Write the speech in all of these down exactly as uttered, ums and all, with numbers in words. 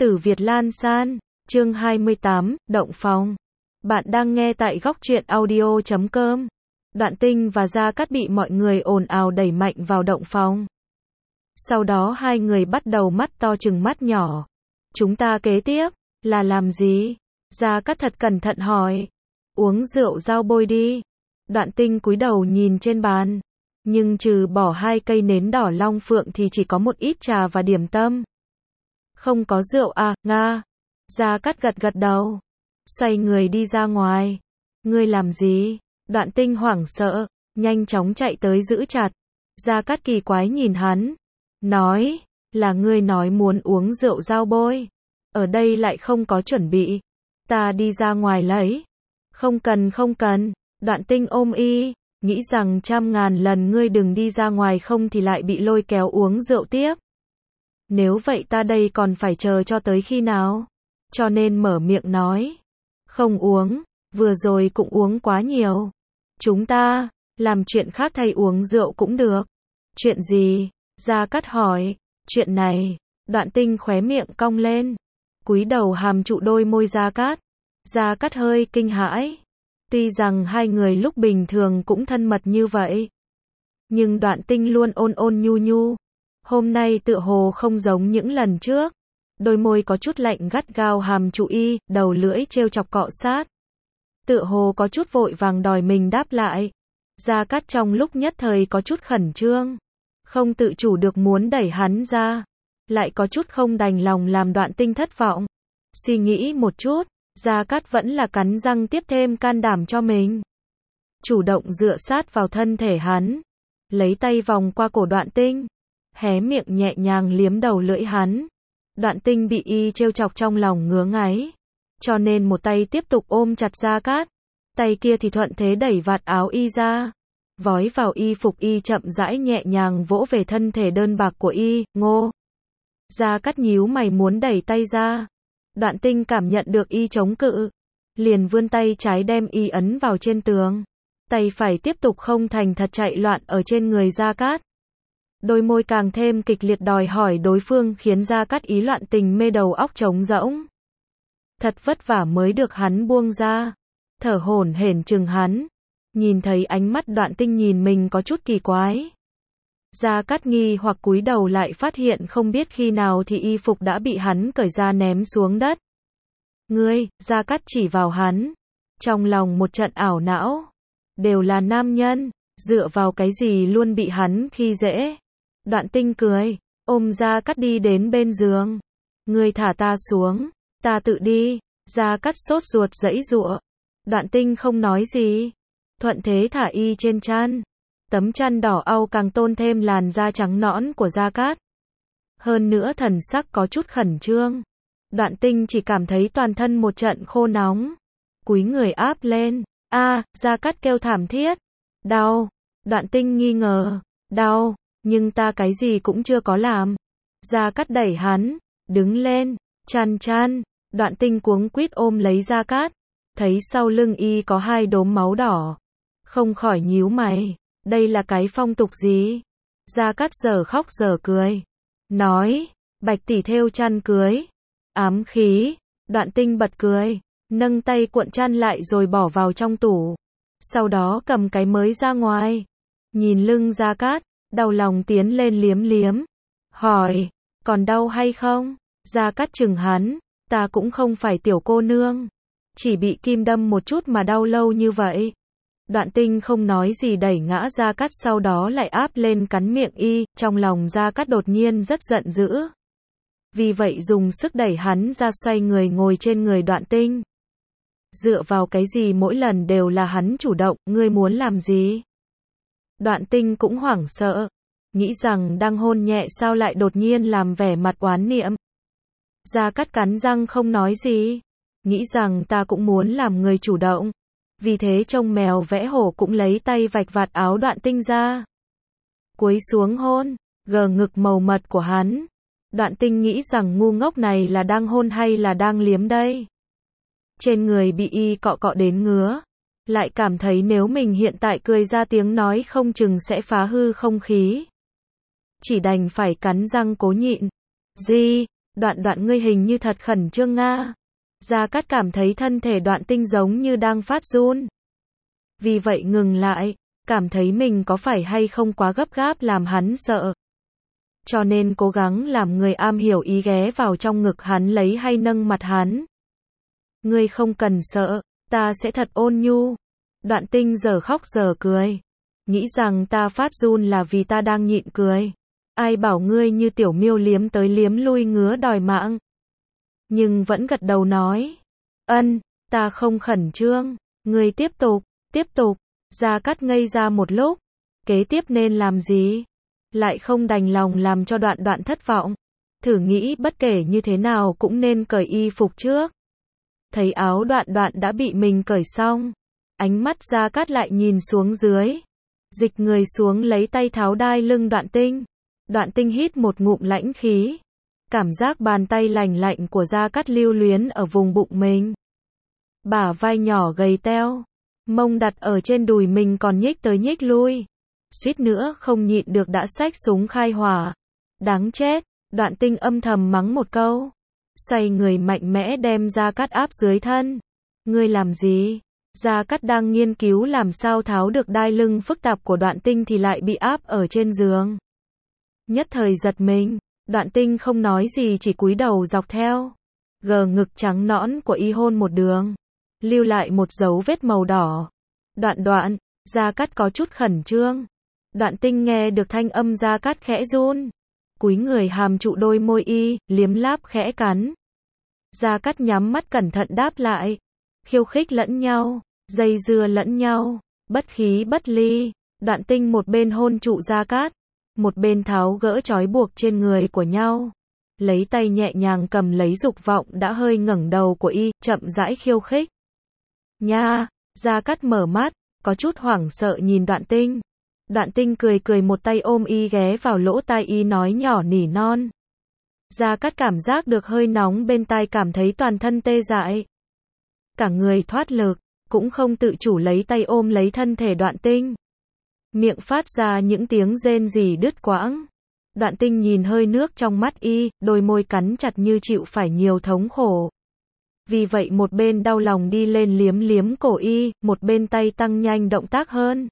Tử Việt Lan San, chương hai mươi tám, Động Phòng. Bạn đang nghe tại góc truyện audio chấm com. Đoạn Tinh và Gia Cát bị mọi người ồn ào đẩy mạnh vào động phòng. Sau đó hai người bắt đầu mắt to chừng mắt nhỏ. Chúng ta kế tiếp, là làm gì? Gia Cát thật cẩn thận hỏi. Uống rượu dao bôi đi. Đoạn Tinh cúi đầu nhìn trên bàn. Nhưng trừ bỏ hai cây nến đỏ long phượng thì chỉ có một ít trà và điểm tâm. Không có rượu à, Nga. Gia Cát gật gật đầu. Xoay người đi ra ngoài. Ngươi làm gì? Đoạn Tinh hoảng sợ, nhanh chóng chạy tới giữ chặt. Gia Cát kỳ quái nhìn hắn. Nói, là ngươi nói muốn uống rượu dao bôi. Ở đây lại không có chuẩn bị. Ta đi ra ngoài lấy. Không cần không cần. Đoạn Tinh ôm y. Nghĩ rằng trăm ngàn lần ngươi đừng đi ra ngoài không thì lại bị lôi kéo uống rượu tiếp. Nếu vậy ta đây còn phải chờ cho tới khi nào? Cho nên mở miệng nói. Không uống, vừa rồi cũng uống quá nhiều. Chúng ta, làm chuyện khác thay uống rượu cũng được. Chuyện gì? Gia Cát hỏi. Chuyện này, Đoạn Tinh khóe miệng cong lên. Cúi đầu hàm trụ đôi môi Gia Cát. Gia Cát hơi kinh hãi. Tuy rằng hai người lúc bình thường cũng thân mật như vậy. Nhưng Đoạn Tinh luôn ôn ôn nhu nhu. Hôm nay tựa hồ không giống những lần trước. Đôi môi có chút lạnh gắt gao hàm trụ y, đầu lưỡi trêu chọc cọ sát. Tựa hồ có chút vội vàng đòi mình đáp lại. Gia Cát trong lúc nhất thời có chút khẩn trương. Không tự chủ được muốn đẩy hắn ra. Lại có chút không đành lòng làm Đoạn Tinh thất vọng. Suy nghĩ một chút, Gia Cát vẫn là cắn răng tiếp thêm can đảm cho mình. Chủ động dựa sát vào thân thể hắn. Lấy tay vòng qua cổ Đoạn Tinh. Hé miệng nhẹ nhàng liếm đầu lưỡi hắn. Đoạn Tinh bị y trêu chọc trong lòng ngứa ngáy. Cho nên một tay tiếp tục ôm chặt Gia Cát. Tay kia thì thuận thế đẩy vạt áo y ra. Vói vào y phục y chậm rãi nhẹ nhàng vỗ về thân thể đơn bạc của y, ngô. Gia Cát nhíu mày muốn đẩy tay ra. Đoạn Tinh cảm nhận được y chống cự. Liền vươn tay trái đem y ấn vào trên tường. Tay phải tiếp tục không thành thật chạy loạn ở trên người Gia Cát. Đôi môi càng thêm kịch liệt đòi hỏi đối phương khiến Gia Cát ý loạn tình mê đầu óc trống rỗng. Thật vất vả mới được hắn buông ra. Thở hổn hển chừng hắn. Nhìn thấy ánh mắt Đoạn Tinh nhìn mình có chút kỳ quái. Gia Cát nghi hoặc cúi đầu lại phát hiện không biết khi nào thì y phục đã bị hắn cởi ra ném xuống đất. Ngươi, Gia Cát chỉ vào hắn. Trong lòng một trận ảo não. Đều là nam nhân, dựa vào cái gì luôn bị hắn khi dễ. Đoạn Tinh cười, ôm Gia Cát đi đến bên giường. Ngươi thả ta xuống, ta tự đi. Gia Cát sốt ruột giãy giụa. Đoạn Tinh không nói gì. Thuận thế thả y trên chăn. Tấm chăn đỏ au càng tôn thêm làn da trắng nõn của Gia Cát. Hơn nữa thần sắc có chút khẩn trương. Đoạn Tinh chỉ cảm thấy toàn thân một trận khô nóng. Cúi người áp lên. A, Gia Cát kêu thảm thiết. Đau. Đoạn Tinh nghi ngờ. Đau. Nhưng ta cái gì cũng chưa có làm. Gia Cát đẩy hắn. Đứng lên. Chăn chăn. Đoạn Tinh cuống quýt ôm lấy Gia Cát. Thấy sau lưng y có hai đốm máu đỏ. Không khỏi nhíu mày. Đây là cái phong tục gì? Gia Cát giờ khóc giờ cười. Nói. Bạch tỷ thêu chăn cưới. Ám khí. Đoạn Tinh bật cười. Nâng tay cuộn chăn lại rồi bỏ vào trong tủ. Sau đó cầm cái mới ra ngoài. Nhìn lưng Gia Cát. Đau lòng tiến lên liếm liếm. Hỏi. Còn đau hay không? Gia Cát chừng hắn. Ta cũng không phải tiểu cô nương. Chỉ bị kim đâm một chút mà đau lâu như vậy. Đoạn Tinh không nói gì đẩy ngã Gia Cát sau đó lại áp lên cắn miệng y. Trong lòng Gia Cát đột nhiên rất giận dữ. Vì vậy dùng sức đẩy hắn ra xoay người ngồi trên người Đoạn Tinh. Dựa vào cái gì mỗi lần đều là hắn chủ động, ngươi muốn làm gì? Đoạn Tinh cũng hoảng sợ. Nghĩ rằng đang hôn nhẹ sao lại đột nhiên làm vẻ mặt oán niệm. Gia Cát cắn răng không nói gì. Nghĩ rằng ta cũng muốn làm người chủ động. Vì thế trông mèo vẽ hổ cũng lấy tay vạch vạt áo Đoạn Tinh ra. Cúi xuống hôn, gờ ngực màu mật của hắn. Đoạn Tinh nghĩ rằng ngu ngốc này là đang hôn hay là đang liếm đây. Trên người bị y cọ cọ đến ngứa. Lại cảm thấy nếu mình hiện tại cười ra tiếng nói không chừng sẽ phá hư không khí. Chỉ đành phải cắn răng cố nhịn. Gì? Đoạn đoạn ngươi hình như thật khẩn trương nga. Gia Cát cảm thấy thân thể Đoạn Tinh giống như đang phát run. Vì vậy ngừng lại, cảm thấy mình có phải hay không quá gấp gáp làm hắn sợ. Cho nên cố gắng làm người am hiểu ý ghé vào trong ngực hắn lấy hay nâng mặt hắn. Ngươi không cần sợ, ta sẽ thật ôn nhu. Đoạn Tinh giờ khóc giờ cười. Nghĩ rằng ta phát run là vì ta đang nhịn cười. Ai bảo ngươi như tiểu miêu liếm tới liếm lui ngứa đòi mạng. Nhưng vẫn gật đầu nói. Ân, ta không khẩn trương. Ngươi tiếp tục, tiếp tục. Gia Cát ngây ra một lúc. Kế tiếp nên làm gì? Lại không đành lòng làm cho Đoạn Đoạn thất vọng. Thử nghĩ bất kể như thế nào cũng nên cởi y phục trước. Thấy áo Đoạn Đoạn đã bị mình cởi xong. Ánh mắt Gia Cát lại nhìn xuống dưới. Dịch người xuống lấy tay tháo đai lưng Đoạn Tinh. Đoạn Tinh hít một ngụm lãnh khí. Cảm giác bàn tay lành lạnh của Gia Cát lưu luyến ở vùng bụng mình. Bả vai nhỏ gầy teo. Mông đặt ở trên đùi mình còn nhích tới nhích lui. Suýt nữa không nhịn được đã xách súng khai hỏa. Đáng chết, Đoạn Tinh âm thầm mắng một câu. Xoay người mạnh mẽ đem Gia Cát áp dưới thân. Ngươi làm gì? Gia Cát đang nghiên cứu làm sao tháo được đai lưng phức tạp của Đoạn Tinh thì lại bị áp ở trên giường. Nhất thời giật mình, Đoạn Tinh không nói gì chỉ cúi đầu dọc theo. Gờ ngực trắng nõn của y hôn một đường. Lưu lại một dấu vết màu đỏ. Đoạn Đoạn, Gia Cát có chút khẩn trương. Đoạn Tinh nghe được thanh âm Gia Cát khẽ run. Cúi người hàm trụ đôi môi y, liếm láp khẽ cắn. Gia Cát nhắm mắt cẩn thận đáp lại. Khiêu khích lẫn nhau, dây dưa lẫn nhau, bất khí bất ly. Đoạn Tinh một bên hôn trụ Gia Cát, một bên tháo gỡ trói buộc trên người của nhau. Lấy tay nhẹ nhàng cầm lấy dục vọng đã hơi ngẩng đầu của y, chậm rãi khiêu khích. Nha, Gia Cát mở mắt, có chút hoảng sợ nhìn Đoạn Tinh. Đoạn Tinh cười cười một tay ôm y ghé vào lỗ tai y nói nhỏ nỉ non. Gia Cát cảm giác được hơi nóng bên tai cảm thấy toàn thân tê dại. Cả người thoát lực, cũng không tự chủ lấy tay ôm lấy thân thể Đoạn Tinh. Miệng phát ra những tiếng rên rỉ đứt quãng. Đoạn Tinh nhìn hơi nước trong mắt y, đôi môi cắn chặt như chịu phải nhiều thống khổ. Vì vậy một bên đau lòng đi lên liếm liếm cổ y, một bên tay tăng nhanh động tác hơn.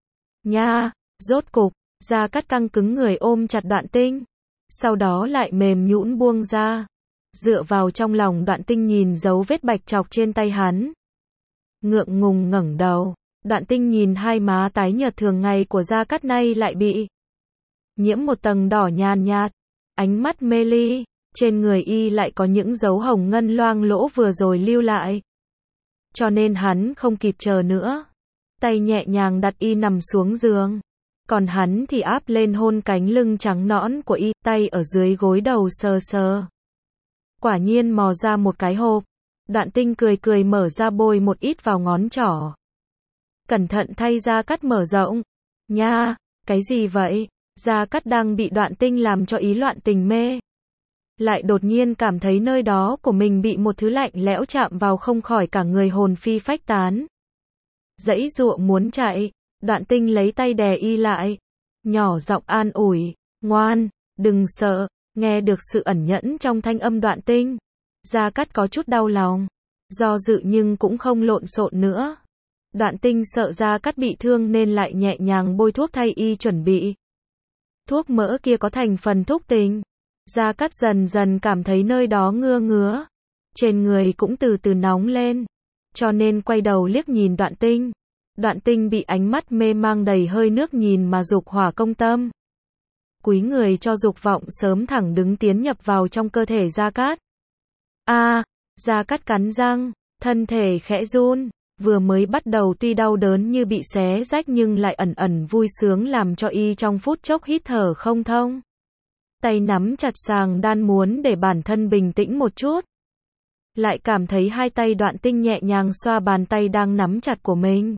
Nha, rốt cục, Gia Cát căng cứng người ôm chặt Đoạn Tinh. Sau đó lại mềm nhũn buông ra. Dựa vào trong lòng Đoạn Tinh nhìn dấu vết bạch chọc trên tay hắn. Ngượng ngùng ngẩng đầu. Đoạn Tinh nhìn hai má tái nhợt thường ngày của Gia Cát nay lại bị nhiễm một tầng đỏ nhàn nhạt. Ánh mắt mê ly. Trên người y lại có những dấu hồng ngân loang lỗ vừa rồi lưu lại. Cho nên hắn không kịp chờ nữa. Tay nhẹ nhàng đặt y nằm xuống giường. Còn hắn thì áp lên hôn cánh lưng trắng nõn của y, tay ở dưới gối đầu sờ sờ. Quả nhiên mò ra một cái hộp. Đoạn Tinh cười cười mở ra bôi một ít vào ngón trỏ. Cẩn thận thay Gia Cát mở rộng. Nha, cái gì vậy? Gia Cát đang bị Đoạn Tinh làm cho ý loạn tình mê. Lại đột nhiên cảm thấy nơi đó của mình bị một thứ lạnh lẽo chạm vào không khỏi cả người hồn phi phách tán. Giãy giụa muốn chạy, Đoạn Tinh lấy tay đè y lại. Nhỏ giọng an ủi, ngoan, đừng sợ, nghe được sự ẩn nhẫn trong thanh âm Đoạn Tinh. Gia Cát có chút đau lòng, do dự nhưng cũng không lộn xộn nữa. Đoạn Tinh sợ Gia Cát bị thương nên lại nhẹ nhàng bôi thuốc thay y chuẩn bị. Thuốc mỡ kia có thành phần thúc tình. Gia Cát dần dần cảm thấy nơi đó ngứa ngứa. Trên người cũng từ từ nóng lên. Cho nên quay đầu liếc nhìn Đoạn Tinh. Đoạn Tinh bị ánh mắt mê mang đầy hơi nước nhìn mà dục hỏa công tâm. Cúi người cho dục vọng sớm thẳng đứng tiến nhập vào trong cơ thể Gia Cát. A, à, Gia Cát cắn răng, thân thể khẽ run. Vừa mới bắt đầu tuy đau đớn như bị xé rách nhưng lại ẩn ẩn vui sướng làm cho y trong phút chốc hít thở không thông. Tay nắm chặt sàng đan muốn để bản thân bình tĩnh một chút. Lại cảm thấy hai tay Đoạn Tinh nhẹ nhàng xoa bàn tay đang nắm chặt của mình.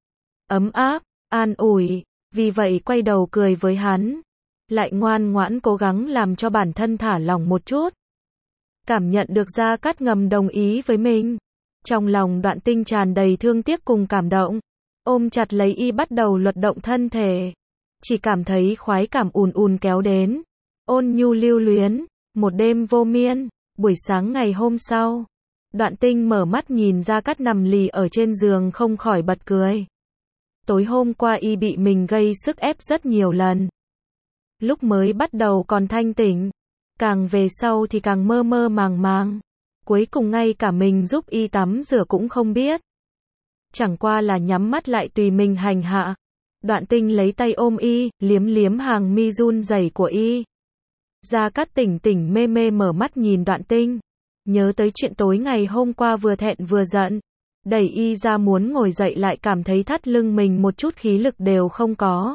Ấm áp, an ủi, vì vậy quay đầu cười với hắn. Lại ngoan ngoãn cố gắng làm cho bản thân thả lỏng một chút. Cảm nhận được Gia Cát ngầm đồng ý với mình. Trong lòng Đoạn Tinh tràn đầy thương tiếc cùng cảm động. Ôm chặt lấy y bắt đầu luật động thân thể. Chỉ cảm thấy khoái cảm ùn ùn kéo đến. Ôn nhu lưu luyến. Một đêm vô miên, buổi sáng ngày hôm sau, Đoạn Tinh mở mắt nhìn Gia Cát nằm lì ở trên giường không khỏi bật cười. Tối hôm qua y bị mình gây sức ép rất nhiều lần. Lúc mới bắt đầu còn thanh tỉnh, càng về sau thì càng mơ mơ màng màng. Cuối cùng ngay cả mình giúp y tắm rửa cũng không biết. Chẳng qua là nhắm mắt lại tùy mình hành hạ. Đoạn Tinh lấy tay ôm y, liếm liếm hàng mi run rẩy của y. Gia Cát tỉnh tỉnh mê mê mở mắt nhìn Đoạn Tinh. Nhớ tới chuyện tối ngày hôm qua vừa thẹn vừa giận. Đẩy y ra muốn ngồi dậy lại cảm thấy thắt lưng mình một chút khí lực đều không có.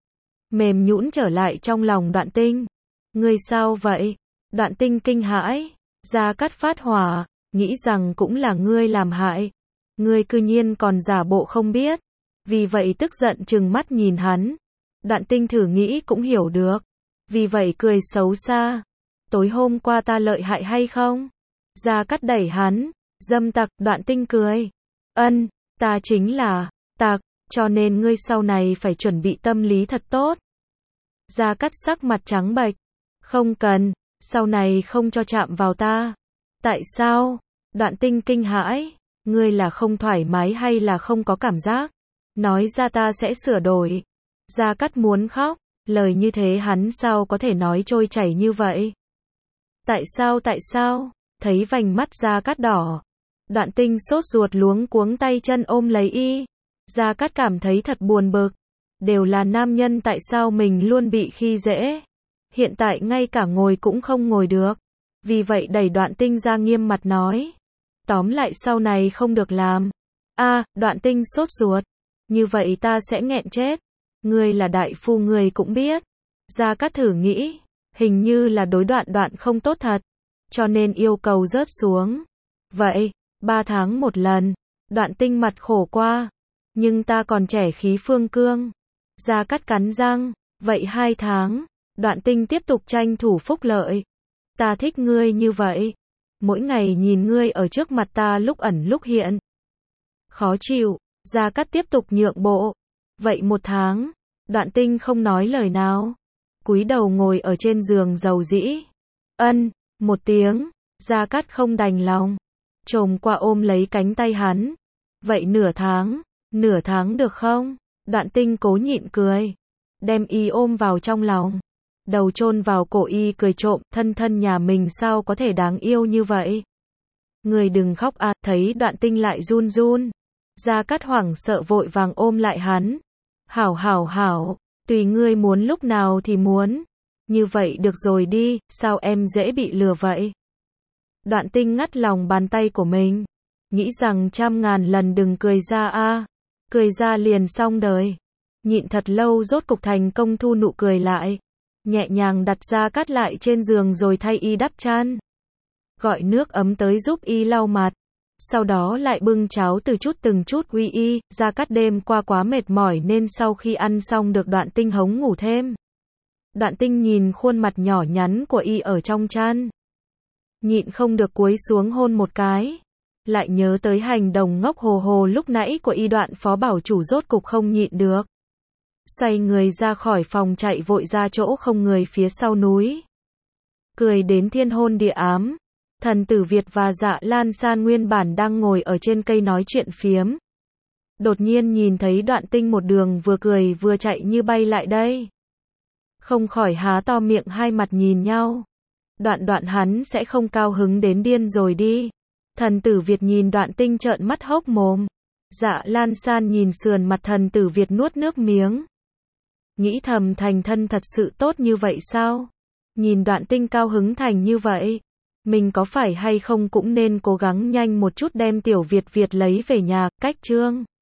Mềm nhũn trở lại trong lòng Đoạn Tinh. Ngươi sao vậy? Đoạn Tinh kinh hãi. Gia Cát phát hỏa, nghĩ rằng cũng là ngươi làm hại. Ngươi cư nhiên còn giả bộ không biết. Vì vậy tức giận trừng mắt nhìn hắn. Đoạn Tinh thử nghĩ cũng hiểu được. Vì vậy cười xấu xa. Tối hôm qua ta lợi hại hay không? Gia Cát đẩy hắn. Dâm tặc. Đoạn Tinh cười. Ân, ta chính là tặc, cho nên ngươi sau này phải chuẩn bị tâm lý thật tốt. Gia Cát sắc mặt trắng bệch. Không cần, sau này không cho chạm vào ta. Tại sao? Đoạn Tinh kinh hãi. Ngươi là không thoải mái hay là không có cảm giác? Nói ra ta sẽ sửa đổi. Gia Cát muốn khóc. Lời như thế hắn sao có thể nói trôi chảy như vậy? Tại sao tại sao? Thấy vành mắt Gia Cát đỏ. Đoạn Tinh sốt ruột luống cuống tay chân ôm lấy y. Gia Cát cảm thấy thật buồn bực. Đều là nam nhân tại sao mình luôn bị khi dễ. Hiện tại ngay cả ngồi cũng không ngồi được. Vì vậy đẩy Đoạn Tinh ra nghiêm mặt nói. Tóm lại sau này không được làm. A, à, Đoạn Tinh sốt ruột. Như vậy ta sẽ nghẹn chết. Ngươi là đại phu ngươi cũng biết. Gia Cát thử nghĩ. Hình như là đối Đoạn Đoạn không tốt thật. Cho nên yêu cầu rớt xuống. Vậy, ba tháng một lần. Đoạn Tinh mặt khổ qua. Nhưng ta còn trẻ khí phương cương. Gia Cát cắn răng. Vậy hai tháng. Đoạn Tinh tiếp tục tranh thủ phúc lợi. Ta thích ngươi như vậy. Mỗi ngày nhìn ngươi ở trước mặt ta lúc ẩn lúc hiện. Khó chịu. Gia Cát tiếp tục nhượng bộ. Vậy một tháng. Đoạn Tinh không nói lời nào. Cúi đầu ngồi ở trên giường dầu dĩ. Ân, một tiếng. Gia Cát không đành lòng. Chồm qua ôm lấy cánh tay hắn. Vậy nửa tháng. Nửa tháng được không? Đoạn Tinh cố nhịn cười. Đem y ôm vào trong lòng. Đầu chôn vào cổ y cười trộm. Thân thân nhà mình sao có thể đáng yêu như vậy? Người đừng khóc à. Thấy Đoạn Tinh lại run run. Gia Cát hoảng sợ vội vàng ôm lại hắn. Hảo hảo hảo. Tùy ngươi muốn lúc nào thì muốn. Như vậy được rồi đi. Sao em dễ bị lừa vậy? Đoạn Tinh ngắt lòng bàn tay của mình. Nghĩ rằng trăm ngàn lần đừng cười ra a. À. Cười ra liền xong đời. Nhịn thật lâu rốt cục thành công thu nụ cười lại. Nhẹ nhàng đặt Gia Cát lại trên giường rồi thay y đắp chăn. Gọi nước ấm tới giúp y lau mặt. Sau đó lại bưng cháo từ chút từng chút uy y. Gia Cát đêm qua quá mệt mỏi nên sau khi ăn xong được Đoạn Tinh hống ngủ thêm. Đoạn Tinh nhìn khuôn mặt nhỏ nhắn của y ở trong chăn. Nhịn không được cúi xuống hôn một cái. Lại nhớ tới hành động ngốc hồ hồ lúc nãy của y. Đoạn phó bảo chủ rốt cục không nhịn được. Xoay người ra khỏi phòng chạy vội ra chỗ không người phía sau núi. Cười đến thiên hôn địa ám. Thần Tử Việt và Dạ Lan San nguyên bản đang ngồi ở trên cây nói chuyện phiếm. Đột nhiên nhìn thấy Đoạn Tinh một đường vừa cười vừa chạy như bay lại đây. Không khỏi há to miệng hai mặt nhìn nhau. Đoạn Đoạn hắn sẽ không cao hứng đến điên rồi đi. Thần Tử Việt nhìn Đoạn Tinh trợn mắt hốc mồm. Dạ Lan San nhìn sườn mặt Thần Tử Việt nuốt nước miếng. Nghĩ thầm thành thân thật sự tốt như vậy sao? Nhìn Đoạn Tinh cao hứng thành như vậy. Mình có phải hay không cũng nên cố gắng nhanh một chút đem Tiểu Việt Việt lấy về nhà, cách chương.